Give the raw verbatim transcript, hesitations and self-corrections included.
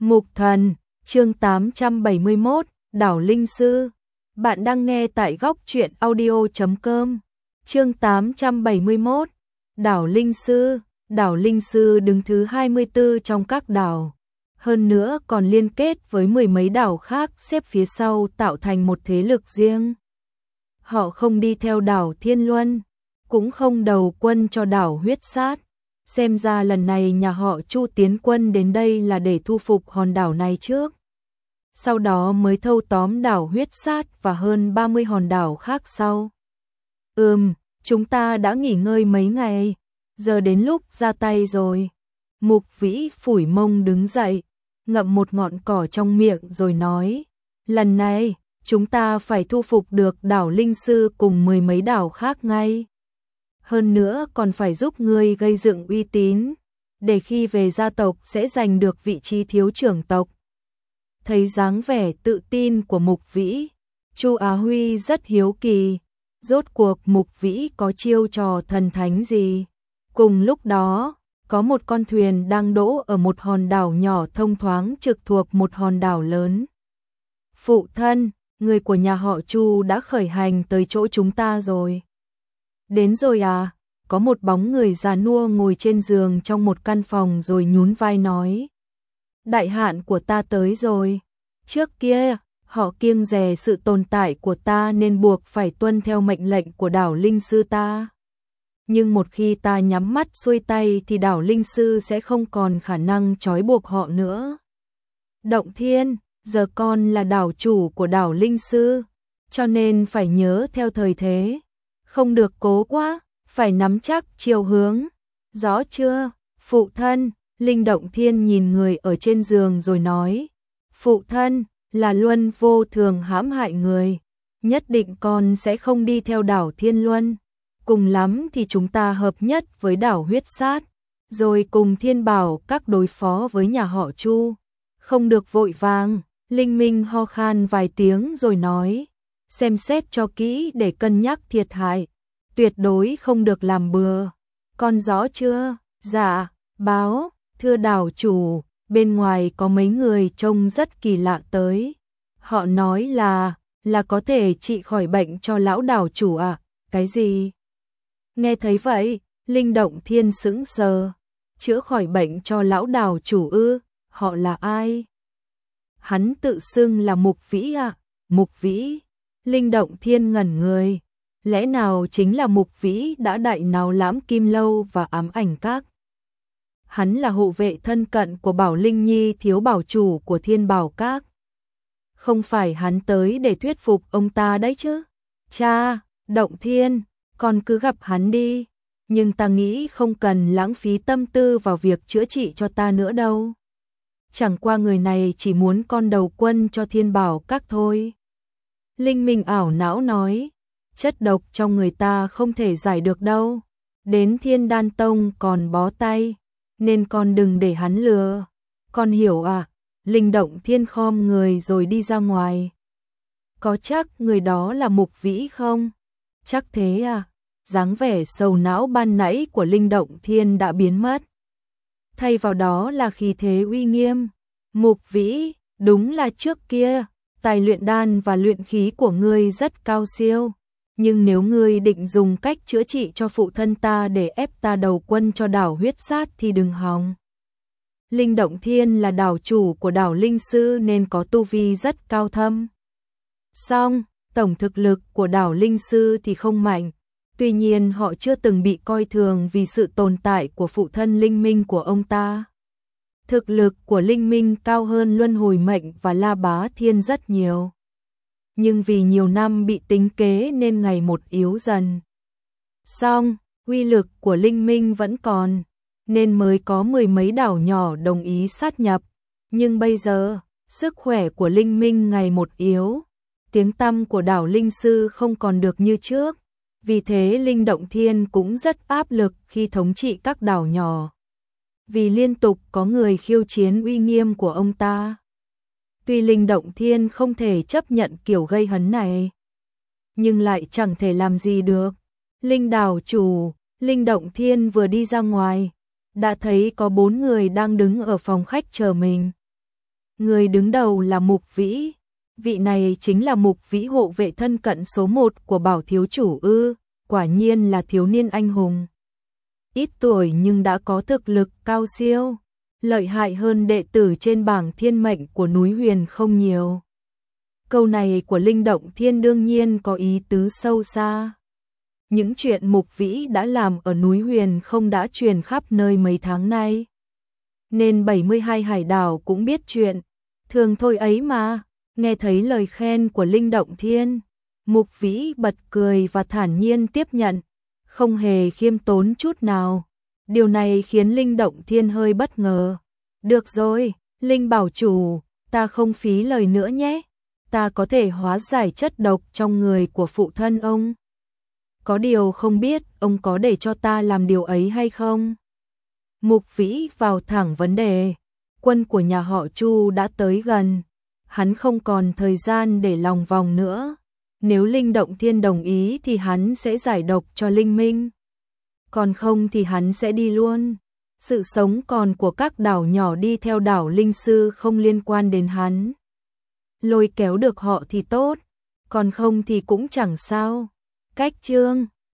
Mục Thần, chương tám trăm bảy mươi mốt, Đảo Linh Sư. Bạn đang nghe tại góc truyện audio chấm com. Chương tám trăm bảy mươi mốt, Đảo Linh Sư. Đảo Linh Sư đứng thứ hai mươi tư trong các đảo. Hơn nữa còn liên kết với mười mấy đảo khác xếp phía sau tạo thành một thế lực riêng. Họ không đi theo đảo Thiên Luân, cũng không đầu quân cho đảo Huyết Sát. Xem ra lần này nhà họ Chu tiến quân đến đây là để thu phục hòn đảo này trước. Sau đó mới thâu tóm đảo Huyết Sát và hơn ba mươi hòn đảo khác sau. Ừm, chúng ta đã nghỉ ngơi mấy ngày, giờ đến lúc ra tay rồi. Mục Vĩ phủi mông đứng dậy, ngậm một ngọn cỏ trong miệng rồi nói, lần này chúng ta phải thu phục được đảo Linh Sư cùng mười mấy đảo khác ngay. Hơn nữa còn phải giúp ngươi gây dựng uy tín, để khi về gia tộc sẽ giành được vị trí thiếu trưởng tộc. Thấy dáng vẻ tự tin của Mục Vĩ, Chu Á Huy rất hiếu kỳ, rốt cuộc Mục Vĩ có chiêu trò thần thánh gì. Cùng lúc đó, có một con thuyền đang đỗ ở một hòn đảo nhỏ thông thoáng trực thuộc một hòn đảo lớn. Phụ thân, người của nhà họ Chu đã khởi hành tới chỗ chúng ta rồi. Đến rồi à? Có một bóng người già nua ngồi trên giường trong một căn phòng rồi nhún vai nói. Đại hạn của ta tới rồi. Trước kia, họ kiêng dè sự tồn tại của ta nên buộc phải tuân theo mệnh lệnh của đảo Linh Sư ta. Nhưng một khi ta nhắm mắt xuôi tay thì đảo Linh Sư sẽ không còn khả năng trói buộc họ nữa. Động Thiên, giờ con là đảo chủ của đảo Linh Sư, cho nên phải nhớ theo thời thế. Không được cố quá, phải nắm chắc chiều hướng. Rõ chưa, phụ thân? Linh Động Thiên nhìn người ở trên giường rồi nói. Phụ thân, là Luân vô thường hãm hại người. Nhất định con sẽ không đi theo đảo Thiên Luân. Cùng lắm thì chúng ta hợp nhất với đảo Huyết Sát, rồi cùng Thiên Bảo các đối phó với nhà họ Chu. Không được vội vàng. Linh Minh ho khan vài tiếng rồi nói. Xem xét cho kỹ để cân nhắc thiệt hại. Tuyệt đối không được làm bừa. Con rõ chưa? Dạ, báo, thưa đảo chủ, bên ngoài có mấy người trông rất kỳ lạ tới. Họ nói là, là có thể trị khỏi bệnh cho lão đảo chủ à? Cái gì? Nghe thấy vậy, Linh Động Thiên sững sờ. Chữa khỏi bệnh cho lão đảo chủ ư? Họ là ai? Hắn tự xưng là Mục Vĩ à? Mục Vĩ? Linh Động Thiên ngẩn người. Lẽ nào chính là Mục Vĩ đã đại náo Lãm Kim Lâu và Ám Ảnh Các? Hắn là hộ vệ thân cận của Bảo Linh Nhi thiếu bảo chủ của Thiên Bảo Các. Không phải hắn tới để thuyết phục ông ta đấy chứ? Cha, Động Thiên, con cứ gặp hắn đi. Nhưng ta nghĩ không cần lãng phí tâm tư vào việc chữa trị cho ta nữa đâu. Chẳng qua người này chỉ muốn con đầu quân cho Thiên Bảo Các thôi. Linh Minh ảo não nói. Chất độc trong người ta không thể giải được đâu. Đến Thiên Đan Tông còn bó tay, nên con đừng để hắn lừa. Con hiểu à? Linh Động Thiên khom người rồi đi ra ngoài. Có chắc người đó là Mục Vĩ không? Chắc thế à? Dáng vẻ sầu não ban nãy của Linh Động Thiên đã biến mất. Thay vào đó là khí thế uy nghiêm. Mục Vĩ, đúng là trước kia, tài luyện đan và luyện khí của ngươi rất cao siêu. Nhưng nếu ngươi định dùng cách chữa trị cho phụ thân ta để ép ta đầu quân cho đảo Huyết Sát thì đừng hòng. Linh Động Thiên là đảo chủ của đảo Linh Sư nên có tu vi rất cao thâm. Song, tổng thực lực của đảo Linh Sư thì không mạnh. Tuy nhiên họ chưa từng bị coi thường vì sự tồn tại của phụ thân Linh Minh của ông ta. Thực lực của Linh Minh cao hơn Luân Hồi Mệnh và La Bá Thiên rất nhiều. Nhưng vì nhiều năm bị tính kế nên ngày một yếu dần. Song, uy lực của Linh Minh vẫn còn, nên mới có mười mấy đảo nhỏ đồng ý sát nhập. Nhưng bây giờ, sức khỏe của Linh Minh ngày một yếu, tiếng tăm của đảo Linh Sư không còn được như trước. Vì thế Linh Động Thiên cũng rất áp lực khi thống trị các đảo nhỏ. Vì liên tục có người khiêu chiến uy nghiêm của ông ta. Tuy Linh Động Thiên không thể chấp nhận kiểu gây hấn này, nhưng lại chẳng thể làm gì được. Linh đảo chủ, Linh Động Thiên vừa đi ra ngoài, đã thấy có bốn người đang đứng ở phòng khách chờ mình. Người đứng đầu là Mục Vĩ. Vị này chính là Mục Vĩ, hộ vệ thân cận số một của Bảo thiếu chủ ư? Quả nhiên là thiếu niên anh hùng. Ít tuổi nhưng đã có thực lực cao siêu, lợi hại hơn đệ tử trên bảng thiên mệnh của núi Huyền không nhiều. Câu này của Linh Động Thiên đương nhiên có ý tứ sâu xa. Những chuyện Mục Vĩ đã làm ở núi Huyền không đã truyền khắp nơi mấy tháng nay, nên bảy mươi hai hải đảo cũng biết chuyện. Thường thôi ấy mà. Nghe thấy lời khen của Linh Động Thiên, Mục Vĩ bật cười và thản nhiên tiếp nhận, không hề khiêm tốn chút nào. Điều này khiến Linh Động Thiên hơi bất ngờ. Được rồi, Linh bảo chủ, ta không phí lời nữa nhé. Ta có thể hóa giải chất độc trong người của phụ thân ông. Có điều không biết ông có để cho ta làm điều ấy hay không? Mục Vĩ vào thẳng vấn đề. Quân của nhà họ Chu đã tới gần. Hắn không còn thời gian để lòng vòng nữa. Nếu Linh Động Thiên đồng ý thì hắn sẽ giải độc cho Linh Minh. Còn không thì hắn sẽ đi luôn. Sự sống còn của các đảo nhỏ đi theo đảo Linh Sư không liên quan đến hắn. Lôi kéo được họ thì tốt, còn không thì cũng chẳng sao. Cách chương